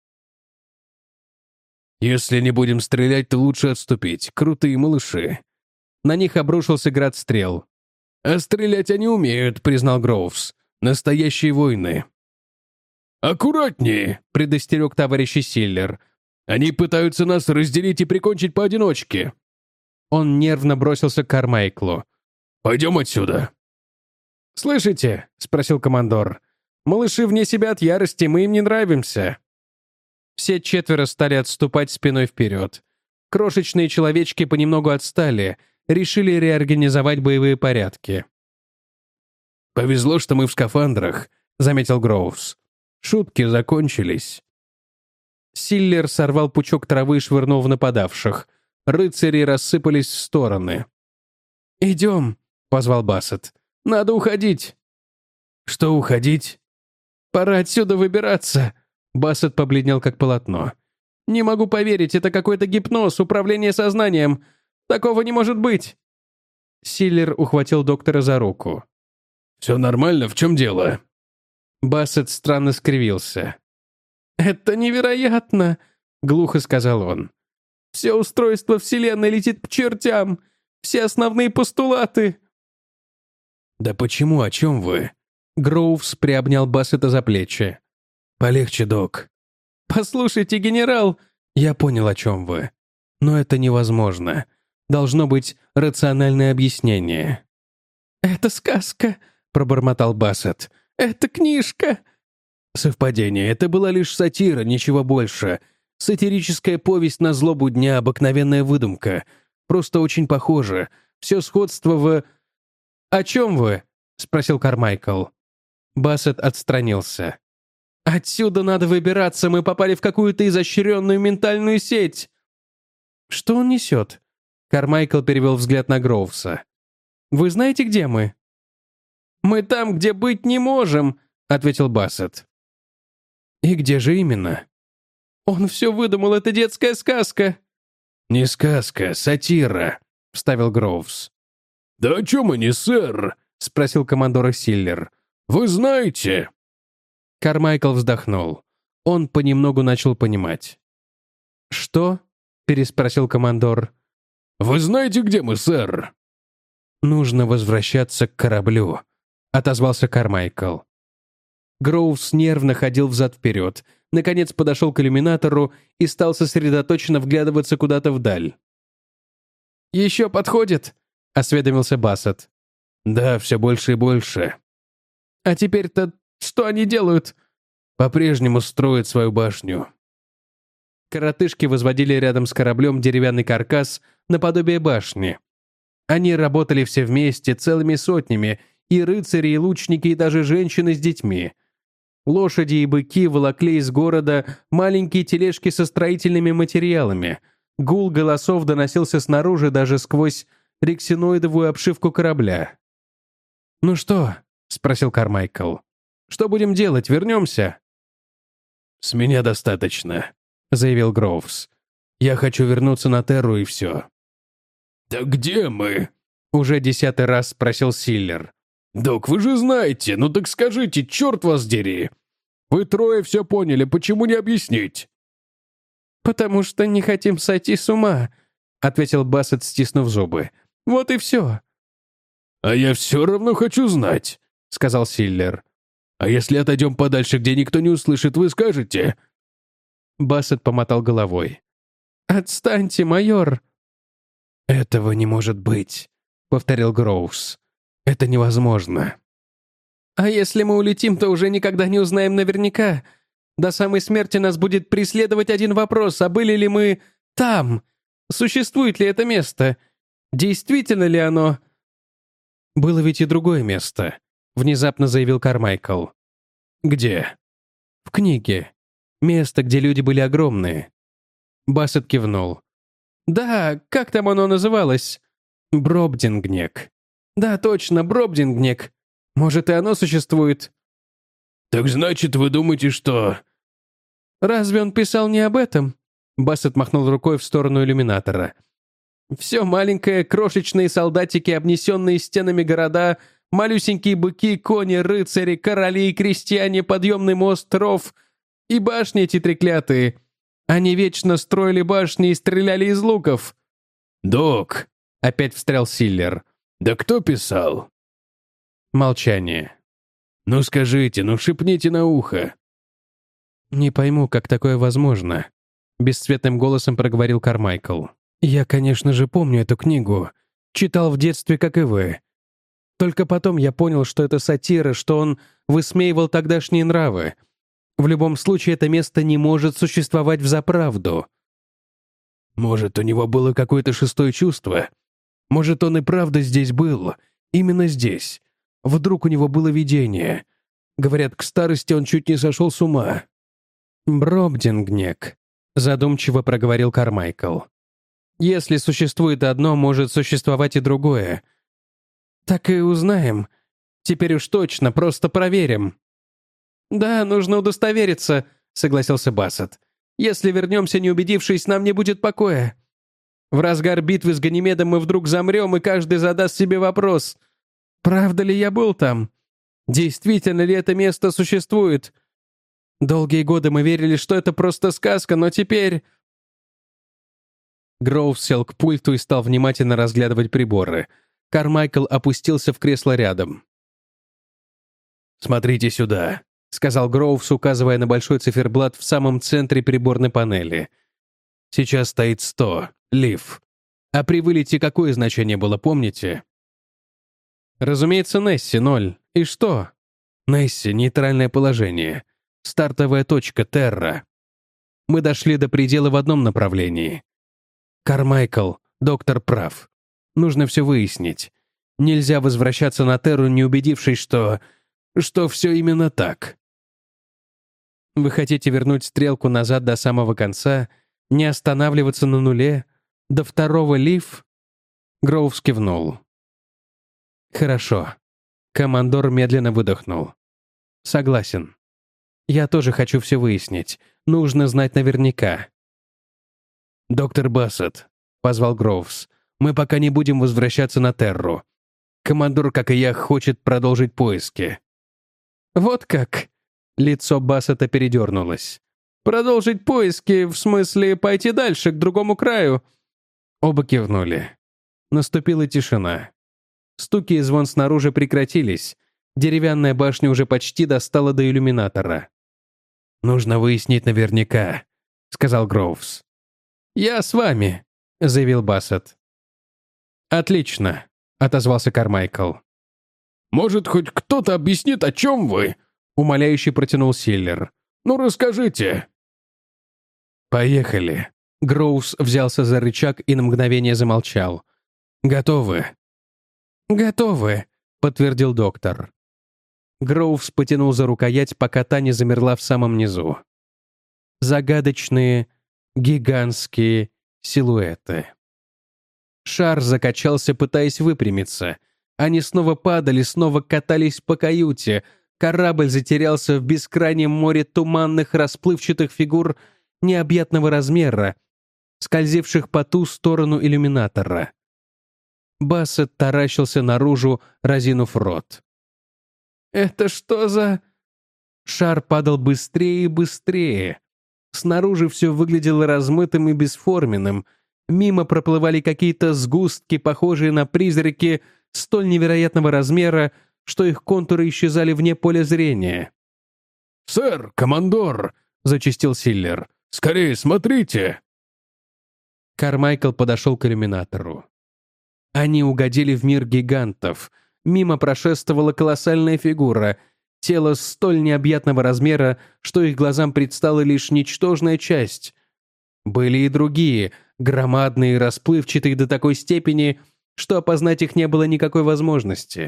Speaker 2: «Если не будем стрелять, то лучше отступить. Крутые малыши».
Speaker 1: На них обрушился град стрел.
Speaker 2: «А стрелять они умеют», — признал Гроувс. «Настоящие воины». «Аккуратнее», — предостерег товарищ Силлер. «Они пытаются нас разделить и прикончить поодиночке».
Speaker 1: Он нервно бросился к Кармайклу.
Speaker 2: «Пойдем отсюда».
Speaker 1: «Слышите?» — спросил командор. «Малыши вне себя от ярости, мы им не нравимся». Все четверо стали отступать спиной вперед. Крошечные человечки понемногу отстали, решили реорганизовать боевые порядки.
Speaker 2: «Повезло, что мы в скафандрах», — заметил Гроувс. «Шутки закончились».
Speaker 1: Силлер сорвал пучок травы и швырнул в нападавших. Рыцари рассыпались в стороны. «Идем», — позвал Бассет. «Надо уходить».
Speaker 2: «Что уходить?»
Speaker 1: «Пора отсюда выбираться». Бассет побледнел как полотно. «Не могу поверить, это какой-то гипноз, управление сознанием. Такого не может быть!» Силлер ухватил доктора за руку.
Speaker 2: «Все нормально, в чем дело?»
Speaker 1: Бассет странно скривился. «Это невероятно!» — глухо сказал он. «Все устройство Вселенной летит к чертям! Все основные постулаты!»
Speaker 2: «Да почему, о чем вы?»
Speaker 1: Гроувс приобнял Бассета за плечи.
Speaker 2: «Полегче, док».
Speaker 1: «Послушайте, генерал...» «Я понял, о чем вы. Но это невозможно. Должно быть рациональное объяснение». «Это сказка», — пробормотал Бассет. «Это книжка».
Speaker 2: «Совпадение. Это была лишь сатира, ничего больше. Сатирическая повесть на злобу дня, обыкновенная выдумка. Просто очень похоже. Все сходство в...»
Speaker 1: «О чем вы?» — спросил Кармайкл. Бассет отстранился. «Отсюда надо выбираться, мы попали в какую-то изощренную ментальную сеть». «Что он несет?» Кармайкл перевел взгляд на Гроувса. «Вы знаете, где мы?»
Speaker 2: «Мы там, где быть не можем», — ответил Бассет.
Speaker 1: «И где же именно?»
Speaker 2: «Он все выдумал, это детская сказка».
Speaker 1: «Не сказка, сатира», — вставил Гроувс.
Speaker 2: «Да о чем они, сэр?» — спросил командор Силлер. «Вы знаете?»
Speaker 1: Кармайкл вздохнул. Он понемногу начал понимать. «Что?» — переспросил командор.
Speaker 2: «Вы знаете, где мы, сэр?»
Speaker 1: «Нужно возвращаться к кораблю», — отозвался Кармайкл. Гроувс нервно ходил взад-вперед, наконец подошел к иллюминатору и стал сосредоточенно вглядываться куда-то вдаль.
Speaker 2: «Еще подходит?» — осведомился Бассет.
Speaker 1: «Да, все больше и больше».
Speaker 2: «А теперь-то что они делают?»
Speaker 1: «По-прежнему строят свою башню». Коротышки возводили рядом с кораблем деревянный каркас наподобие башни. Они работали все вместе, целыми сотнями, и рыцари, и лучники, и даже женщины с детьми. Лошади и быки волокли из города маленькие тележки со строительными материалами. Гул голосов доносился снаружи даже сквозь рексиноидовую обшивку корабля. «Ну что?» — спросил Кармайкл. «Что будем делать? Вернемся?» «С меня достаточно», — заявил Гроувс. «Я хочу вернуться на Терру, и все».
Speaker 2: «Да где мы?»
Speaker 1: — уже 10-й раз спросил Силлер.
Speaker 2: «Док, вы же знаете, ну так скажите, черт вас дери! Вы трое все поняли, почему не объяснить?»
Speaker 1: «Потому что не хотим сойти с ума», — ответил Бассет, стиснув зубы. «Вот и все».
Speaker 2: «А я все равно хочу знать», — сказал Силлер. «А если отойдем подальше, где никто не услышит, вы скажете?»
Speaker 1: Бассет помотал головой. «Отстаньте, майор!» «Этого не может быть», — повторил Гроувс. «Это невозможно».
Speaker 2: «А если мы улетим, то уже никогда не узнаем наверняка. До самой смерти нас будет преследовать один вопрос, а были ли мы там? Существует ли это место? Действительно ли оно?»
Speaker 1: «Было ведь и другое место», — внезапно заявил Кармайкл.
Speaker 2: «Где?»
Speaker 1: «В книге. Место, где люди были огромные». Бассет кивнул.
Speaker 2: «Да, как там оно называлось?»
Speaker 1: «Бробдингнек».
Speaker 2: «Да, точно, Бробдингнек. Может, и оно существует?»
Speaker 3: «Так значит, вы думаете, что...»
Speaker 2: «Разве он писал не об этом?»
Speaker 1: Бассет махнул рукой в сторону иллюминатора.
Speaker 2: «Все маленькое, крошечные солдатики, обнесенные стенами города, малюсенькие быки, кони, рыцари, короли и крестьяне, подъемный мост, ров и башни эти треклятые. Они вечно строили башни и стреляли из луков».
Speaker 3: «Док»,
Speaker 1: — опять встрял Силлер.
Speaker 3: «да кто писал?»
Speaker 1: Молчание.
Speaker 3: «Ну скажите, ну шепните на ухо».
Speaker 1: «Не пойму, как такое возможно», — бесцветным голосом проговорил Кармайкл. «Я, конечно же, помню эту книгу. Читал в детстве, как и вы. Только потом я понял, что это сатира, что он высмеивал тогдашние нравы. В любом случае, это место не может существовать взаправду».
Speaker 3: «Может, у него было какое-то шестое чувство? Может, он и правда здесь был? Именно здесь? Вдруг у него было видение? Говорят, к старости он чуть не сошел с ума».
Speaker 1: «Бробдингнек», — задумчиво проговорил Кармайкл. «Если существует одно, может существовать и другое. Так и узнаем. Теперь уж точно, просто проверим».
Speaker 2: «Да, нужно удостовериться», — согласился Бассет. «Если вернемся, не убедившись, нам не будет покоя. В разгар битвы с Ганимедом мы вдруг замрем, и каждый задаст себе вопрос. Правда ли я был там? Действительно ли это место существует? Долгие годы мы верили, что это просто сказка, но теперь...»
Speaker 1: Гроув сел к пульту и стал внимательно разглядывать приборы. Кармайкл опустился в кресло рядом.
Speaker 3: «Смотрите сюда»,
Speaker 1: — сказал Гроувс, указывая на большой циферблат в самом центре приборной панели.
Speaker 3: «Сейчас стоит 100, лиф.
Speaker 1: А при вылете какое значение было, помните?»
Speaker 2: «Разумеется, Несси, 0. И что?»
Speaker 1: «Несси, нейтральное положение. Стартовая точка, Терра. Мы дошли до предела в одном направлении. Кармайкл, доктор прав. Нужно все выяснить. Нельзя возвращаться на Терру, не убедившись, что все именно так». «Вы хотите вернуть стрелку назад до самого конца, не останавливаться на нуле, до второго лиф?» Гроувс кивнул. «Хорошо». Командор медленно выдохнул. «Согласен. Я тоже хочу все выяснить. Нужно знать наверняка».
Speaker 3: «Доктор Бассет», — позвал Гроувс, — «мы пока не будем возвращаться на Терру. Командор, как и я, хочет продолжить поиски».
Speaker 1: «Вот как?» Лицо Бассета передернулось. «Продолжить поиски, в смысле пойти дальше, к другому краю?» Оба кивнули. Наступила тишина. Стуки и звон снаружи прекратились. Деревянная башня уже почти достала до иллюминатора.
Speaker 3: «Нужно выяснить наверняка», — сказал Гроувс.
Speaker 1: «Я с вами», — заявил Бассет. «Отлично», — отозвался Кармайкл.
Speaker 2: «Может, хоть кто-то объяснит, о чем вы?» — умоляюще протянул Силлер. «Ну, расскажите».
Speaker 3: «Поехали».
Speaker 1: Гроувс взялся за рычаг и на мгновение замолчал.
Speaker 3: «Готовы?»
Speaker 1: «Готовы», — подтвердил доктор. Гроувс потянул за рукоять, пока та не замерла в самом низу. Загадочные, гигантские силуэты. Шар закачался, пытаясь выпрямиться. Они снова падали, снова катались по каюте. Корабль затерялся в бескрайнем море туманных расплывчатых фигур необъятного размера, скользивших по ту сторону иллюминатора. Бассет таращился наружу, разинув рот. «Это что за...» Шар падал быстрее и быстрее. Снаружи все выглядело размытым и бесформенным. Мимо проплывали какие-то сгустки, похожие на призраки, столь невероятного размера, что их контуры исчезали вне поля зрения.
Speaker 2: «Сэр, командор!» — зачастил Силлер. «Скорее, смотрите!»
Speaker 1: Кармайкл подошел к иллюминатору. Они угодили в мир гигантов. Мимо прошествовала колоссальная фигура, тело столь необъятного размера, что их глазам предстала лишь ничтожная часть. Были и другие, громадные и расплывчатые до такой степени, что опознать их не было никакой возможности.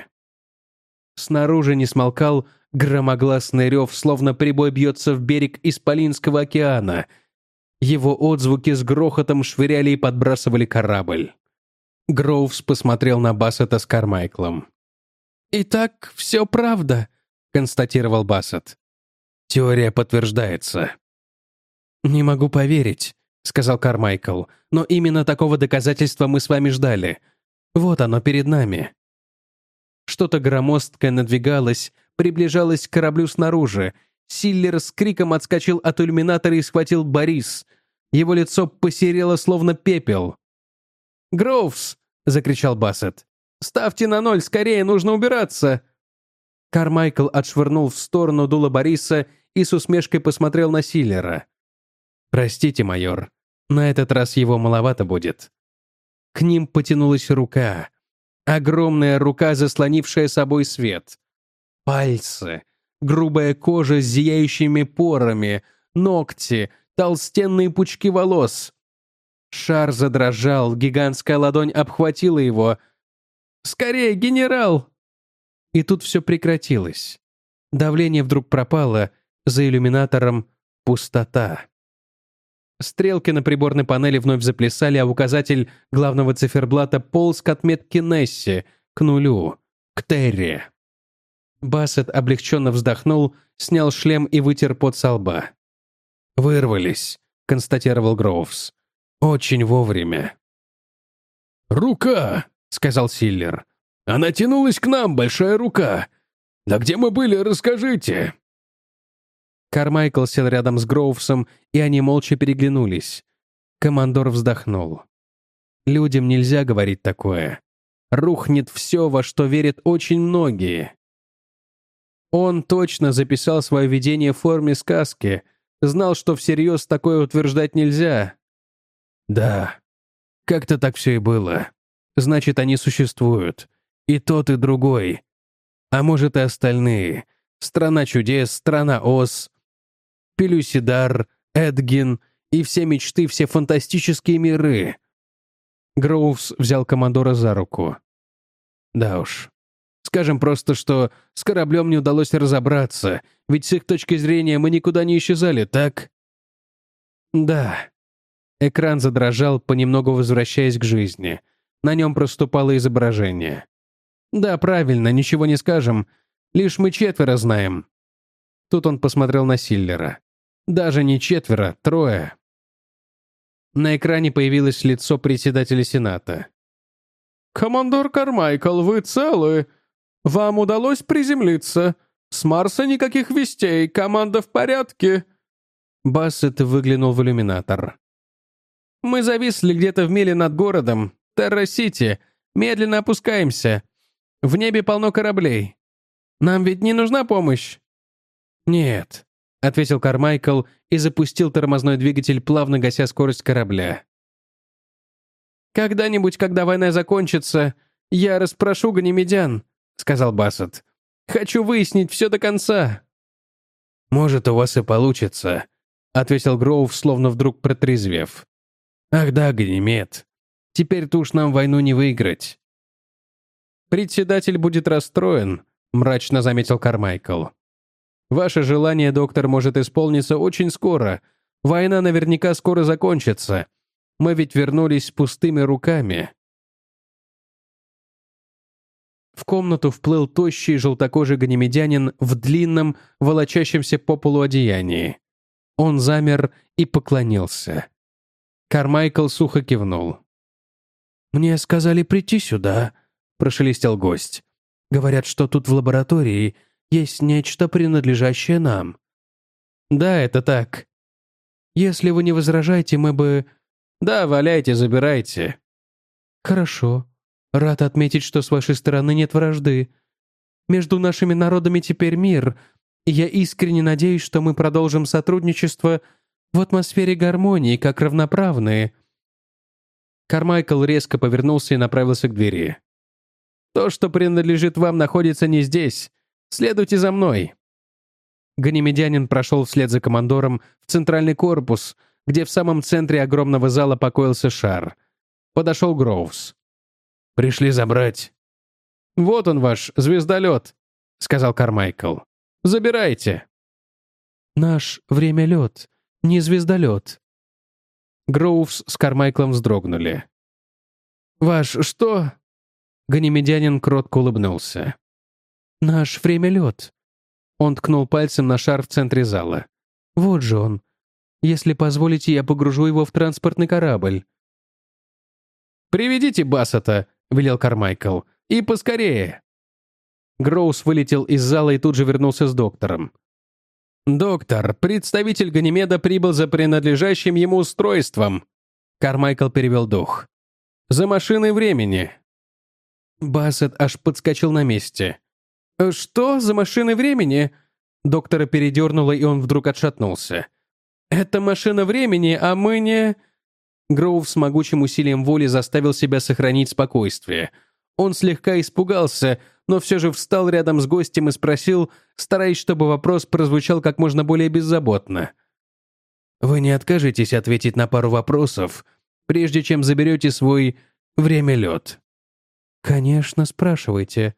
Speaker 1: Снаружи не смолкал громогласный рев, словно прибой бьется в берег Исполинского океана. Его отзвуки с грохотом швыряли и подбрасывали корабль. Гроувс посмотрел на Бассета с Кармайклом. «Итак, все правда», — констатировал Бассет.
Speaker 3: «Теория подтверждается».
Speaker 1: «Не могу поверить», — сказал Кармайкл, «но именно такого доказательства мы с вами ждали. Вот оно перед нами». Что-то громоздкое надвигалось, приближалось к кораблю снаружи. Силлер с криком отскочил от иллюминатора и схватил Борис. Его лицо посерело, словно пепел. «Гроувс!» — закричал Бассет. «Ставьте на 0, скорее, нужно убираться!» Кармайкл отшвырнул в сторону дуло Бориса и с усмешкой посмотрел на Силлера. «Простите, майор, на этот раз его маловато будет». К ним потянулась рука. Огромная рука, заслонившая собой свет. Пальцы, грубая кожа с зияющими порами, ногти, толстенные пучки волос. Шар задрожал, гигантская ладонь обхватила его. «Скорее, генерал!» И тут все прекратилось. Давление вдруг пропало, за иллюминатором пустота. Стрелки на приборной панели вновь заплясали, а указатель главного циферблата полз к отметке Несси, к 0, к Терри. Бассет облегченно вздохнул, снял шлем и вытер пот со лба. «Вырвались», — констатировал Гроувс. «Очень вовремя».
Speaker 2: «Рука!» — сказал Силлер. «Она тянулась к нам, большая рука. Да где мы были, расскажите!»
Speaker 1: Кармайкл сел рядом с Гроувсом, и они молча переглянулись. Командор вздохнул. «Людям нельзя говорить такое. Рухнет все, во что верят очень многие». Он точно записал свое видение в форме сказки, знал, что всерьез такое утверждать нельзя.
Speaker 3: «Да, как-то так все и было.
Speaker 1: Значит, они существуют.
Speaker 3: И тот, и другой. А может, и остальные. Страна чудес, страна Оз, Пелюсидар, Эдгин и все мечты, все фантастические миры».
Speaker 1: Гроувс взял командора за руку.
Speaker 3: «Да уж. Скажем просто, что с кораблем не удалось разобраться, ведь с их точки зрения мы никуда не исчезали, так?»
Speaker 1: «Да». Экран задрожал, понемногу возвращаясь к жизни. На нем проступало изображение. «Да, правильно, ничего не скажем. Лишь мы 4 знаем». Тут он посмотрел на Силлера. «Даже не 4, 3». На экране появилось лицо председателя Сената.
Speaker 2: «Командор Кармайкл, вы целы? Вам удалось приземлиться? С Марса никаких вестей, команда в порядке?»
Speaker 1: Бассет выглянул в иллюминатор. «Мы зависли где-то в миле над городом, Терра-Сити. Медленно опускаемся. В небе полно кораблей. Нам ведь не нужна помощь?» «Нет», — ответил Кармайкл и запустил тормозной двигатель, плавно гася скорость корабля. «Когда-нибудь, когда война закончится, я расспрошу ганимедян», — сказал Бассет. «Хочу выяснить все до конца». «Может, у вас и получится», — ответил Гроув, словно вдруг протрезвев. «Ах да, Ганимед. Теперь-то уж нам войну не выиграть». «Председатель будет расстроен», — мрачно заметил Кармайкл. «Ваше желание, доктор, может исполниться очень скоро. Война наверняка скоро закончится. Мы ведь вернулись с пустыми руками». В комнату вплыл тощий желтокожий ганимедянин в длинном, волочащемся по полу одеянии. Он замер и поклонился. Кармайкл сухо кивнул. «Мне сказали прийти сюда», — прошелестел гость. «Говорят, что тут в лаборатории есть нечто, принадлежащее нам». «Да, это так. Если вы не возражаете, мы бы...» «Да, валяйте, забирайте». «Хорошо. Рад отметить, что с вашей стороны нет вражды. Между нашими народами теперь мир, и я искренне надеюсь, что мы продолжим сотрудничество в атмосфере гармонии, как равноправные». Кармайкл резко повернулся и направился к двери. «То, что принадлежит вам, находится не здесь. Следуйте за мной». Ганимедянин прошел вслед за командором в центральный корпус, где в самом центре огромного зала покоился шар. Подошел Гроувс. «Пришли забрать». «Вот он ваш звездолет», — сказал Кармайкл. «Забирайте». «Наш время-лет, не звездолет». Гроувс с Кармайклом вздрогнули. «Ваш что?» Ганимедянин кротко улыбнулся. «Наш время-лет». Он ткнул пальцем на шар в центре зала. «Вот же он. Если позволите, я погружу его в транспортный корабль». «Приведите Бассета», — велел Кармайкл. «И поскорее». Гроус вылетел из зала и тут же вернулся с доктором. «Доктор, представитель Ганимеда прибыл за принадлежащим ему устройством». Кармайкл перевел дух. «За машиной времени». Бассет аж подскочил на месте. «Что? За машиной времени?» Доктора передернуло, и он вдруг отшатнулся. «Это машина времени, а мы не...» Гроув с могучим усилием воли заставил себя сохранить спокойствие. Он слегка испугался, но все же встал рядом с гостем и спросил, стараясь, чтобы вопрос прозвучал как можно более беззаботно. «Вы не откажетесь ответить на пару вопросов, прежде чем заберете свой время-лет?» «Конечно, спрашивайте».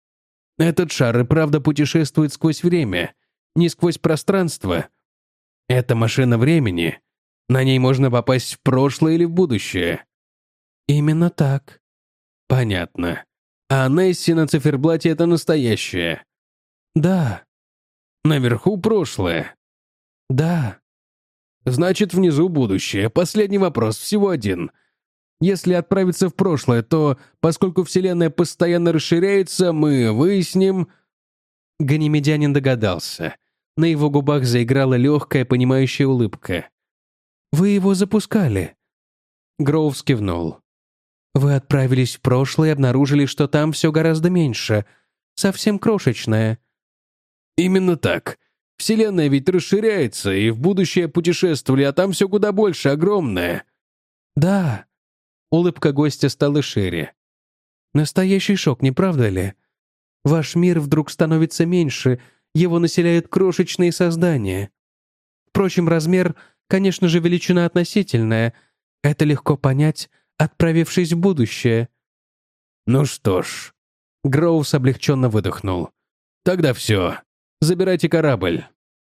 Speaker 1: «Этот шар и правда путешествует сквозь время, не сквозь пространство. Это машина времени. На ней можно попасть в прошлое или в будущее». «Именно так». «Понятно. А Несси на циферблате — это настоящее?» «Да». «Наверху прошлое?» «Да». «Значит, внизу будущее. Последний вопрос, всего один. Если отправиться в прошлое, то, поскольку Вселенная постоянно расширяется, мы выясним...» Ганимедянин догадался. На его губах заиграла легкая, понимающая улыбка. «Вы его запускали?» Гроувс кивнул. «Вы отправились в прошлое и обнаружили, что там все гораздо меньше. Совсем крошечное». «Именно так. Вселенная ведь расширяется, и в будущее путешествовали, а там все куда больше, огромное». «Да». Улыбка гостя стала шире. «Настоящий шок, не правда ли? Ваш мир вдруг становится меньше, его населяют крошечные создания. Впрочем, размер, конечно же, величина относительная. Это легко понять, отправившись в будущее». «Ну что ж», — Гроувс облегченно выдохнул. «Тогда все. Забирайте корабль».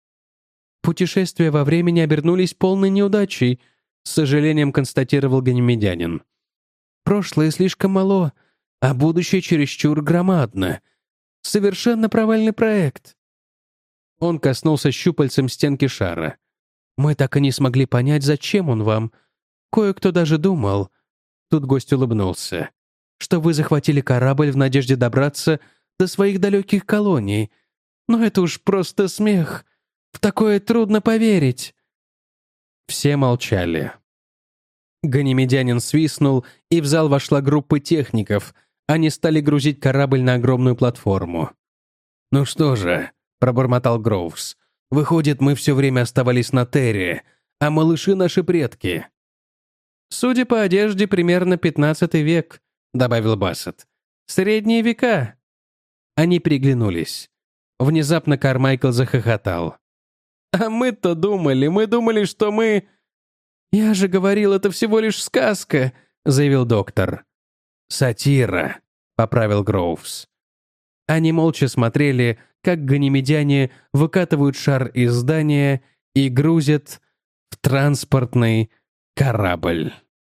Speaker 1: «Путешествия во времени обернулись полной неудачей», — с сожалением констатировал ганимедянин. прошлое слишком мало, а будущее чересчур громадно. Совершенно провальный проект». Он коснулся щупальцем стенки шара. «Мы так и не смогли понять, зачем он вам. Кое-кто даже думал...» Тут гость улыбнулся. «Что вы захватили корабль в надежде добраться до своих далеких колоний. Но это уж просто смех. В такое трудно поверить». Все молчали. Ганимедянин свистнул, и в зал вошла группа техников. Они стали грузить корабль на огромную платформу.
Speaker 3: «Ну что же», — пробормотал Гроувс, «выходит, мы все время оставались на Терре, а малыши — наши предки».
Speaker 1: «Судя по одежде, примерно 15 век», — добавил Бассет. «Средние века». Они переглянулись. Внезапно Кармайкл захохотал. «А мы думали, что мы...» «Я же говорил, это всего лишь сказка», — заявил доктор.
Speaker 3: «Сатира», — поправил Гроувс.
Speaker 1: Они молча смотрели, как ганимедяне выкатывают шар из здания и грузят в транспортный корабль.